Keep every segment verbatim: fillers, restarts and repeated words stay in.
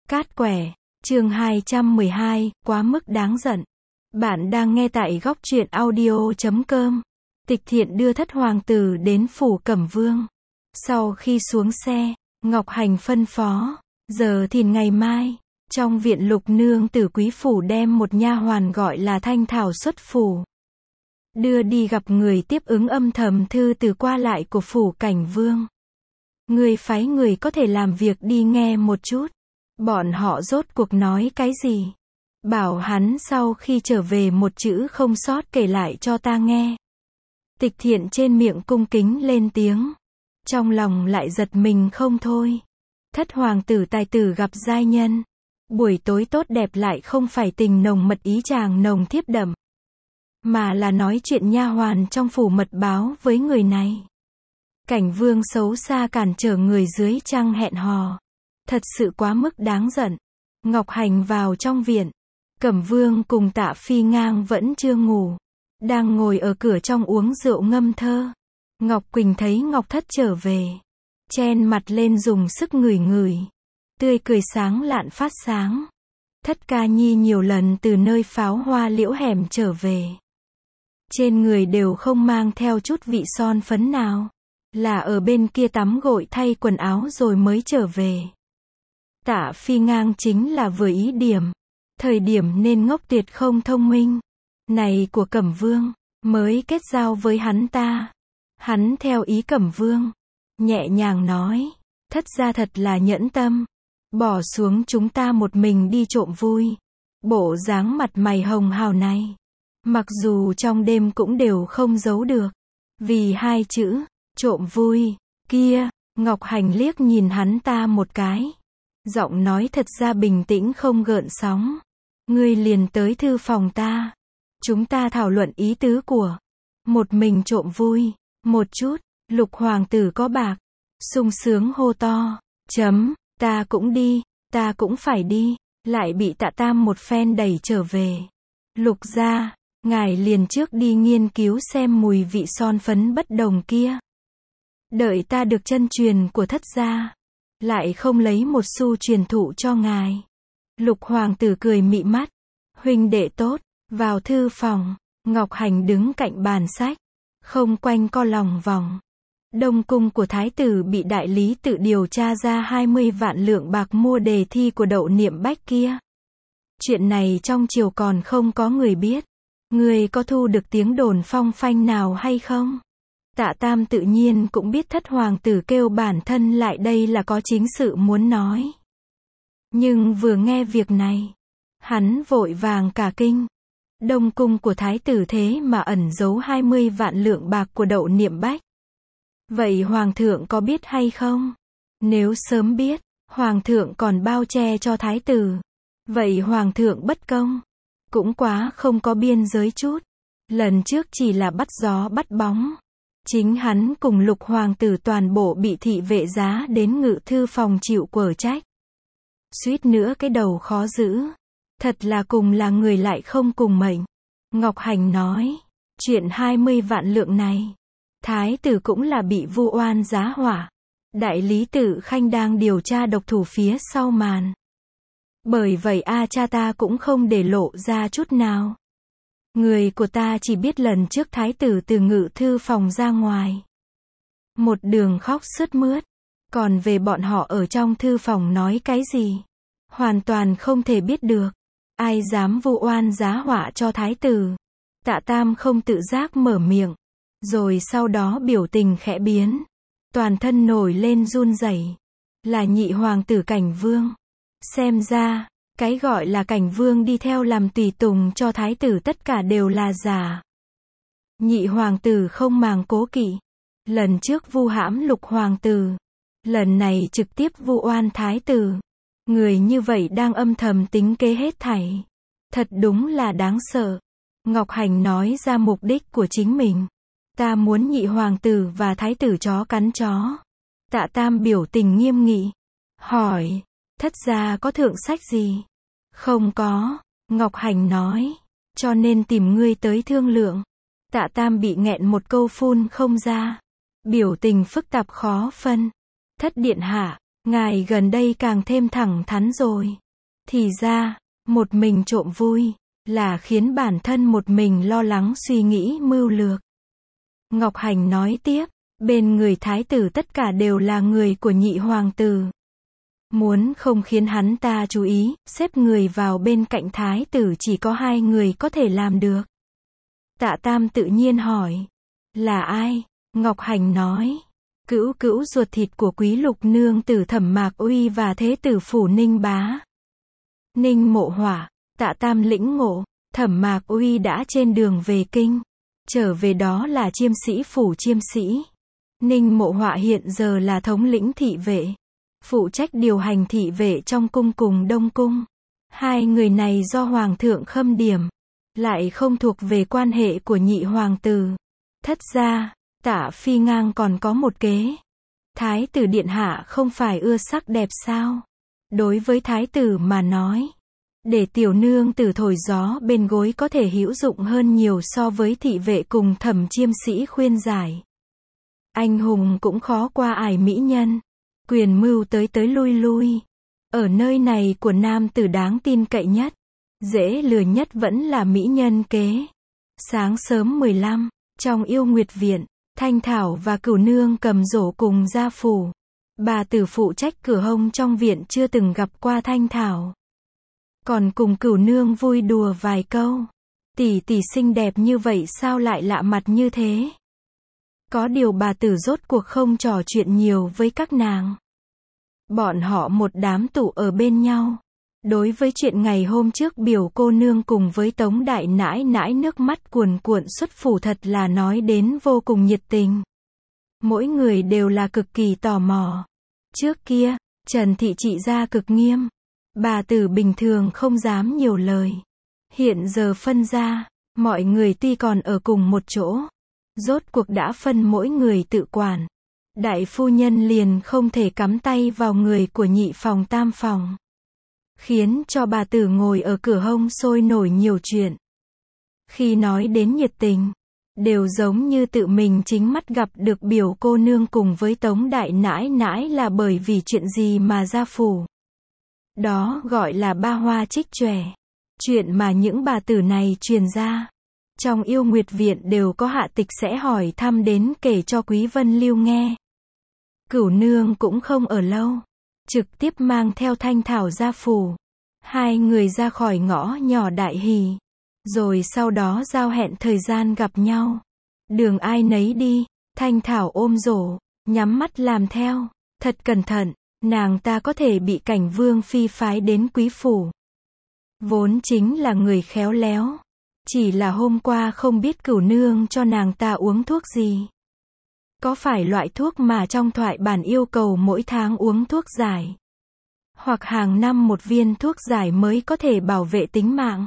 Cát quẻ, chương hai trăm mười hai, quá mức đáng giận. Bạn đang nghe tại góc truyện audio chấm com. Tịch Thiện đưa thất hoàng tử đến phủ Cẩm Vương. Sau khi xuống xe, Ngọc Hành phân phó, giờ thìn ngày mai, trong viện Lục nương tử quý phủ đem một nha hoàn gọi là Thanh Thảo xuất phủ. Đưa đi gặp người tiếp ứng âm thầm thư từ qua lại của phủ Cảnh Vương. Người phái người có thể làm việc đi nghe một chút. Bọn họ rốt cuộc nói cái gì? Bảo hắn sau khi trở về một chữ không sót kể lại cho ta nghe. Tịch Thiện trên miệng cung kính lên tiếng. Trong lòng lại giật mình không thôi. Thất hoàng tử tài tử gặp giai nhân. Buổi tối tốt đẹp lại không phải tình nồng mật ý chàng nồng thiếp đậm. Mà là nói chuyện nha hoàn trong phủ mật báo với người này. Cảnh Vương xấu xa cản trở người dưới trăng hẹn hò. Thật sự quá mức đáng giận. Ngọc Hành vào trong viện. Cẩm Vương cùng Tạ Phi Ngang vẫn chưa ngủ. Đang ngồi ở cửa trong uống rượu ngâm thơ. Ngọc Quỳnh thấy Ngọc Thất trở về. Chen mặt lên dùng sức ngửi ngửi. Tươi cười sáng lạn phát sáng. Thất ca nhi nhiều lần từ nơi pháo hoa liễu hẻm trở về. Trên người đều không mang theo chút vị son phấn nào. Là ở bên kia tắm gội thay quần áo rồi mới trở về. Tạ Phi Ngang chính là vừa ý điểm. Thời điểm nên ngốc tuyệt không thông minh. Này của Cẩm Vương, mới kết giao với hắn ta. Hắn theo ý Cẩm Vương. Nhẹ nhàng nói, thất gia thật là nhẫn tâm. Bỏ xuống chúng ta một mình đi trộm vui. Bộ dáng mặt mày hồng hào này. Mặc dù trong đêm cũng đều không giấu được. Vì hai chữ, trộm vui, kia, Ngọc Hành liếc nhìn hắn ta một cái. Giọng nói thật ra bình tĩnh không gợn sóng. Ngươi liền tới thư phòng ta. Chúng ta thảo luận ý tứ của. Một mình trộm vui. Một chút, Lục hoàng tử có bạc. Sung sướng hô to. Chấm, ta cũng đi, ta cũng phải đi. Lại bị Tạ Tam một phen đẩy trở về. Lục gia, ngài liền trước đi nghiên cứu xem mùi vị son phấn bất đồng kia. Đợi ta được chân truyền của thất gia. Lại không lấy một xu truyền thụ cho ngài. Lục hoàng tử cười mị mắt. Huynh đệ tốt, vào thư phòng. Ngọc Hành đứng cạnh bàn sách. Không quanh co lòng vòng. Đông cung của thái tử bị đại lý tự điều tra ra hai mươi vạn lượng bạc mua đề thi của Đậu Niệm Bách kia. Chuyện này trong triều còn không có người biết. Người có thu được tiếng đồn phong phanh nào hay không? Tạ Tam tự nhiên cũng biết thất hoàng tử kêu bản thân lại đây là có chính sự muốn nói. Nhưng vừa nghe việc này, hắn vội vàng cả kinh. Đông cung của thái tử thế mà ẩn giấu hai mươi vạn lượng bạc của Đậu Niệm Bách. Vậy hoàng thượng có biết hay không? Nếu sớm biết, hoàng thượng còn bao che cho thái tử. Vậy hoàng thượng bất công. Cũng quá không có biên giới chút. Lần trước chỉ là bắt gió bắt bóng. Chính hắn cùng Lục hoàng tử toàn bộ bị thị vệ giá đến ngự thư phòng chịu quở trách. Suýt nữa cái đầu khó giữ. Thật là cùng là người lại không cùng mệnh. Ngọc Hành nói, chuyện hai mươi vạn lượng này, thái tử cũng là bị vu oan giá hỏa. Đại lý tự Khanh đang điều tra độc thủ phía sau màn. Bởi vậy a cha ta cũng không để lộ ra chút nào. Người của ta chỉ biết lần trước thái tử từ ngự thư phòng ra ngoài. Một đường khóc sướt mướt. Còn về bọn họ ở trong thư phòng nói cái gì? Hoàn toàn không thể biết được. Ai dám vu oan giá họa cho thái tử? Tạ Tam không tự giác mở miệng. Rồi sau đó biểu tình khẽ biến. Toàn thân nổi lên run rẩy. Là nhị hoàng tử Cảnh Vương. Xem ra, cái gọi là Cảnh Vương đi theo làm tùy tùng cho thái tử tất cả đều là giả. Nhị hoàng tử không màng cố kỵ. Lần trước vu hãm Lục hoàng tử. Lần này trực tiếp vu oan thái tử. Người như vậy đang âm thầm tính kế hết thảy. Thật đúng là đáng sợ. Ngọc Hành nói ra mục đích của chính mình. Ta muốn nhị hoàng tử và thái tử chó cắn chó. Tạ Tam biểu tình nghiêm nghị. Hỏi, thất gia có thượng sách gì? Không có. Ngọc Hành nói. Cho nên tìm ngươi tới thương lượng. Tạ Tam bị nghẹn một câu phun không ra. Biểu tình phức tạp khó phân. Thất điện hạ, Ngài gần đây càng thêm thẳng thắn rồi. Thì ra, một mình trộm vui, là khiến bản thân một mình lo lắng suy nghĩ mưu lược. Ngọc Hành nói tiếp, bên người thái tử tất cả đều là người của nhị hoàng tử. Muốn không khiến hắn ta chú ý, xếp người vào bên cạnh thái tử chỉ có hai người có thể làm được. Tạ Tam tự nhiên hỏi, là ai? Ngọc Hành nói, cữu cữu ruột thịt của quý lục nương tử Thẩm Mạc Uy và thế tử phủ Ninh Bá. Ninh Mộ Hỏa, Tạ Tam lĩnh ngộ, Thẩm Mạc Uy đã trên đường về kinh. Trở về đó là chiêm sĩ phủ chiêm sĩ. Ninh Mộ Họa hiện giờ là thống lĩnh thị vệ, phụ trách điều hành thị vệ trong cung cùng Đông Cung. Hai người này do Hoàng thượng khâm điểm, lại không thuộc về quan hệ của nhị hoàng tử. Thất ra, Tạ Phi Ngang còn có một kế. Thái tử điện hạ không phải ưa sắc đẹp sao? Đối với thái tử mà nói, để tiểu nương tử thổi gió bên gối có thể hữu dụng hơn nhiều so với thị vệ cùng thẩm chiêm sĩ khuyên giải. Anh hùng cũng khó qua ải mỹ nhân. Quyền mưu tới tới lui lui. Ở nơi này của nam tử đáng tin cậy nhất, dễ lừa nhất vẫn là mỹ nhân kế. Sáng sớm mười lăm, trong Yêu Nguyệt Viện, Thanh Thảo và Cửu Nương cầm rổ cùng ra phủ. Bà tử phụ trách cửa hông trong viện chưa từng gặp qua Thanh Thảo, còn cùng Cửu Nương vui đùa vài câu. Tỷ tỷ xinh đẹp như vậy sao lại lạ mặt như thế? Có điều bà tử rốt cuộc không trò chuyện nhiều với các nàng. Bọn họ một đám tụ ở bên nhau. Đối với chuyện ngày hôm trước biểu cô nương cùng với Tống đại nãi nãi nước mắt cuồn cuộn xuất phủ thật là nói đến vô cùng nhiệt tình. Mỗi người đều là cực kỳ tò mò. Trước kia, Trần thị trị gia cực nghiêm. Bà tử bình thường không dám nhiều lời. Hiện giờ phân ra, mọi người tuy còn ở cùng một chỗ, rốt cuộc đã phân mỗi người tự quản. Đại phu nhân liền không thể cắm tay vào người của nhị phòng tam phòng, khiến cho bà tử ngồi ở cửa hông sôi nổi nhiều chuyện. Khi nói đến nhiệt tình, đều giống như tự mình chính mắt gặp được biểu cô nương cùng với Tống đại nãi nãi là bởi vì chuyện gì mà ra phủ. Đó gọi là ba hoa trích chòe. Chuyện mà những bà tử này truyền ra, trong Yêu Nguyệt Viện đều có hạ tịch sẽ hỏi thăm đến kể cho Quý Vân Lưu nghe. Cửu Nương cũng không ở lâu, trực tiếp mang theo Thanh Thảo ra phủ. Hai người ra khỏi ngõ nhỏ đại hỉ, rồi sau đó giao hẹn thời gian gặp nhau. Đường ai nấy đi, Thanh Thảo ôm rổ, nhắm mắt làm theo. Thật cẩn thận, nàng ta có thể bị Cảnh Vương phi phái đến quý phủ. Vốn chính là người khéo léo. Chỉ là hôm qua không biết Cửu Nương cho nàng ta uống thuốc gì. Có phải loại thuốc mà trong thoại bản yêu cầu mỗi tháng uống thuốc giải, hoặc hàng năm một viên thuốc giải mới có thể bảo vệ tính mạng.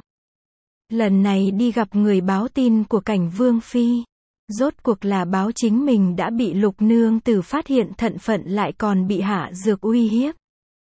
Lần này đi gặp người báo tin của Cảnh Vương phi, rốt cuộc là báo chính mình đã bị Lục nương tử phát hiện thận phận lại còn bị hạ dược uy hiếp,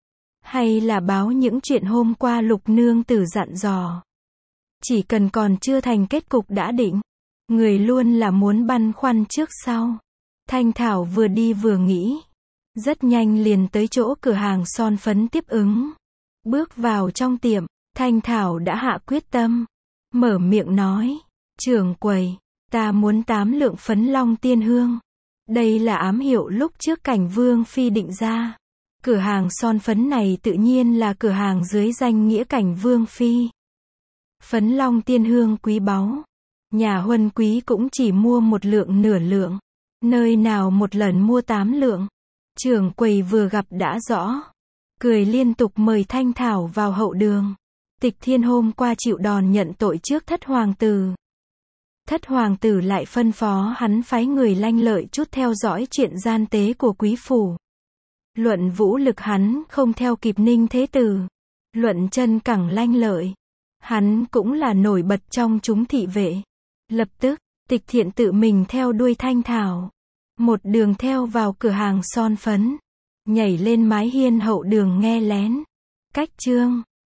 hay là báo những chuyện hôm qua Lục nương tử dặn dò. Chỉ cần còn chưa thành kết cục đã định, người luôn là muốn băn khoăn trước sau. Thanh Thảo vừa đi vừa nghĩ, rất nhanh liền tới chỗ cửa hàng son phấn tiếp ứng. Bước vào trong tiệm, Thanh Thảo đã hạ quyết tâm, mở miệng nói, trưởng quầy, ta muốn tám lượng phấn long tiên hương. Đây là ám hiệu lúc trước Cảnh Vương phi định ra. Cửa hàng son phấn này tự nhiên là cửa hàng dưới danh nghĩa Cảnh Vương phi. Phấn long tiên hương quý báu, nhà huân quý cũng chỉ mua một lượng nửa lượng, nơi nào một lần mua tám lượng. Trưởng quầy vừa gặp đã rõ, cười liên tục mời Thanh Thảo vào hậu đường. Tịch Thiên hôm qua chịu đòn nhận tội trước thất hoàng tử. Thất hoàng tử lại phân phó hắn phái người lanh lợi chút theo dõi chuyện gian tế của quý phủ. Luận vũ lực hắn không theo kịp Ninh Thế Tử. Luận chân cẳng lanh lợi, hắn cũng là nổi bật trong chúng thị vệ. Lập tức, Tịch Thiện tự mình theo đuôi Thanh Thảo, một đường theo vào cửa hàng son phấn, nhảy lên mái hiên hậu đường nghe lén. Cách chương